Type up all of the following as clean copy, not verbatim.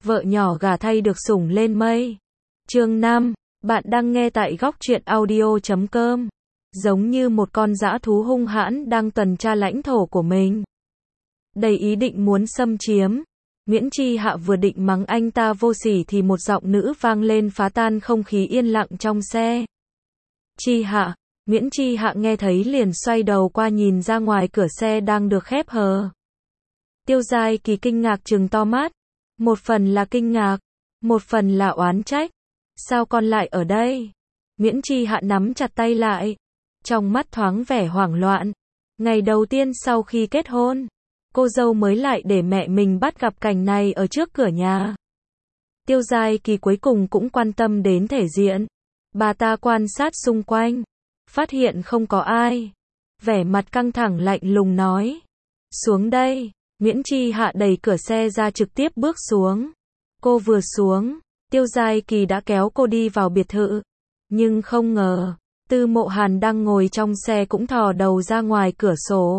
vợ nhỏ gả thay được sủng lên mây. Chương 5, bạn đang nghe tại góc truyện audio.com. Giống như một con dã thú hung hãn đang tuần tra lãnh thổ của mình. Đầy ý định muốn xâm chiếm. Nguyễn Chi Hạ vừa định mắng anh ta vô sỉ thì một giọng nữ vang lên phá tan không khí yên lặng trong xe. Chi Hạ. Nguyễn Chi Hạ nghe thấy liền xoay đầu qua nhìn ra ngoài cửa xe đang được khép hờ. Tiêu Giai Kỳ kinh ngạc trừng to mắt. Một phần là kinh ngạc, một phần là oán trách. Sao con lại ở đây? Nguyễn Chi Hạ nắm chặt tay lại. Trong mắt thoáng vẻ hoảng loạn. Ngày đầu tiên sau khi kết hôn, cô dâu mới lại để mẹ mình bắt gặp cảnh này ở trước cửa nhà. Tiêu Giai Kỳ cuối cùng cũng quan tâm đến thể diện. Bà ta quan sát xung quanh, phát hiện không có ai. Vẻ mặt căng thẳng lạnh lùng nói. Xuống đây. Nguyễn Chi Hạ đẩy cửa xe ra trực tiếp bước xuống. Cô vừa xuống, Tiêu Giai Kỳ đã kéo cô đi vào biệt thự. Nhưng không ngờ, Tư Mộ Hàn đang ngồi trong xe cũng thò đầu ra ngoài cửa sổ.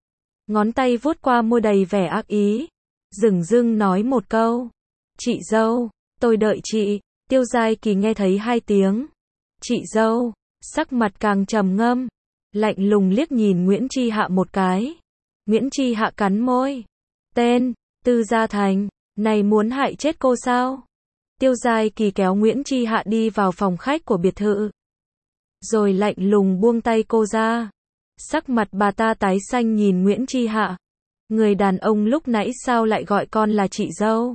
Ngón tay vuốt qua môi đầy vẻ ác ý. Dửng dưng nói một câu. Chị dâu, tôi đợi chị. Tiêu Giai Kỳ nghe thấy hai tiếng. Chị dâu, sắc mặt càng trầm ngâm. Lạnh lùng liếc nhìn Nguyễn Chi Hạ một cái. Nguyễn Chi Hạ cắn môi. Tên, Tư Gia Thành, này muốn hại chết cô sao? Tiêu Giai Kỳ kéo Nguyễn Chi Hạ đi vào phòng khách của biệt thự. Rồi lạnh lùng buông tay cô ra. Sắc mặt bà ta tái xanh nhìn Nguyễn Chi Hạ. Người đàn ông lúc nãy sao lại gọi con là chị dâu?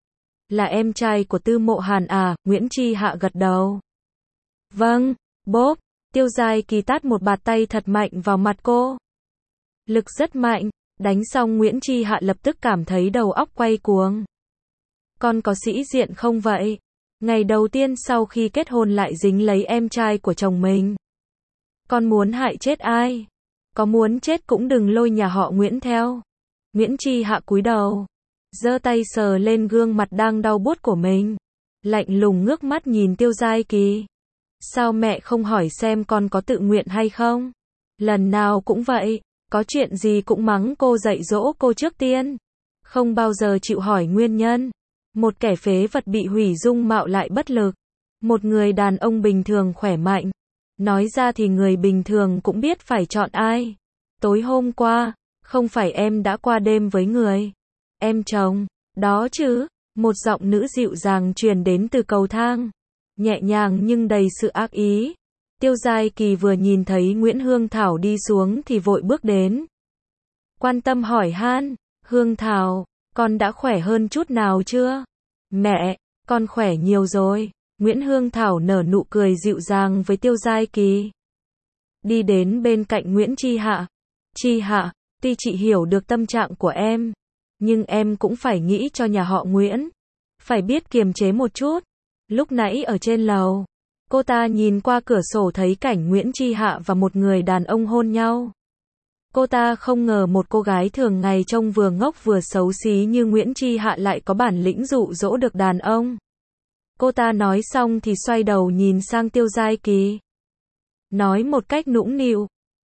Là em trai của Tư Mộ Hàn à? Nguyễn Chi Hạ gật đầu. Vâng, bốp. Tiêu Giai Kỳ tát một bạt tay thật mạnh vào mặt cô. Lực rất mạnh, đánh xong Nguyễn Chi Hạ lập tức cảm thấy đầu óc quay cuồng. Con có sĩ diện không vậy? Ngày đầu tiên sau khi kết hôn lại dính lấy em trai của chồng mình. Con muốn hại chết ai? Có muốn chết cũng đừng lôi nhà họ Nguyễn theo. Nguyễn Chi Hạ cúi đầu, giơ tay sờ lên gương mặt đang đau buốt của mình. Lạnh lùng ngước mắt nhìn Tiêu Giai Kỳ. Sao mẹ không hỏi xem con có tự nguyện hay không? Lần nào cũng vậy. Có chuyện gì cũng mắng cô, dạy dỗ cô trước tiên. Không bao giờ chịu hỏi nguyên nhân. Một kẻ phế vật bị hủy dung mạo lại bất lực. Một người đàn ông bình thường khỏe mạnh. Nói ra thì người bình thường cũng biết phải chọn ai. Tối hôm qua, không phải em đã qua đêm với người em chồng đó chứ? Một giọng nữ dịu dàng truyền đến từ cầu thang. Nhẹ nhàng nhưng đầy sự ác ý. Tiêu Giai Kỳ vừa nhìn thấy Nguyễn Hương Thảo đi xuống thì vội bước đến. Quan tâm hỏi han. Hương Thảo, con đã khỏe hơn chút nào chưa? Mẹ, con khỏe nhiều rồi. Nguyễn Hương Thảo nở nụ cười dịu dàng với Tiêu Giai Kỳ. Đi đến bên cạnh Nguyễn Chi Hạ. Chi Hạ, tuy chị hiểu được tâm trạng của em, nhưng em cũng phải nghĩ cho nhà họ Nguyễn. Phải biết kiềm chế một chút. Lúc nãy ở trên lầu, cô ta nhìn qua cửa sổ thấy cảnh Nguyễn Chi Hạ và một người đàn ông hôn nhau. Cô ta không ngờ một cô gái thường ngày trông vừa ngốc vừa xấu xí như Nguyễn Chi Hạ lại có bản lĩnh dụ dỗ được đàn ông. Cô ta nói xong thì xoay đầu nhìn sang Tiêu Giai Kỳ. Nói một cách nũng nịu.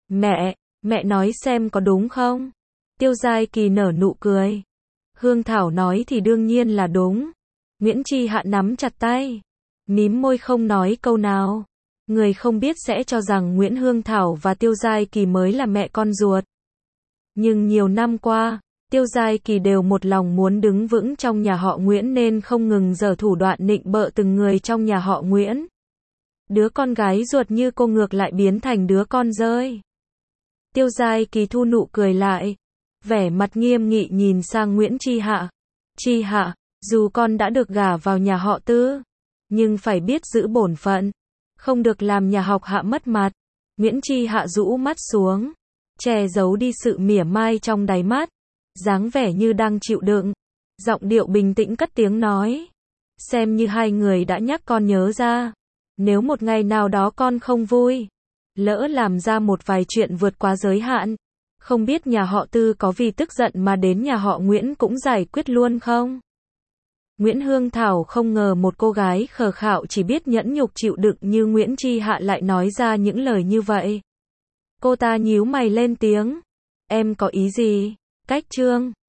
Mẹ nói xem có đúng không? Tiêu Giai Kỳ nở nụ cười. Hương Thảo nói thì đương nhiên là đúng. Nguyễn Chi Hạ nắm chặt tay, mím môi không nói câu nào. Người không biết sẽ cho rằng Nguyễn Hương Thảo và Tiêu Giai Kỳ mới là mẹ con ruột. Nhưng nhiều năm qua, Tiêu Giai Kỳ đều một lòng muốn đứng vững trong nhà họ Nguyễn nên không ngừng giở thủ đoạn nịnh bợ từng người trong nhà họ Nguyễn. Đứa con gái ruột như cô ngược lại biến thành đứa con rơi. Tiêu Giai Kỳ thu nụ cười lại, vẻ mặt nghiêm nghị nhìn sang Nguyễn Chi Hạ. Chi Hạ, dù con đã được gả vào nhà họ Tư, nhưng phải biết giữ bổn phận, không được làm nhà học Hạ mất mặt. Nguyễn Chi Hạ rũ mắt xuống, che giấu đi sự mỉa mai trong đáy mắt, dáng vẻ như đang chịu đựng. Giọng điệu bình tĩnh cất tiếng nói. Xem như hai người đã nhắc con nhớ ra. Nếu một ngày nào đó con không vui, lỡ làm ra một vài chuyện vượt quá giới hạn, không biết nhà họ Tư có vì tức giận mà đến nhà họ Nguyễn cũng giải quyết luôn không? Nguyễn Hương Thảo không ngờ một cô gái khờ khạo chỉ biết nhẫn nhục chịu đựng như Nguyễn Chi Hạ lại nói ra những lời như vậy. Cô ta nhíu mày lên tiếng. Em có ý gì? Cách Trương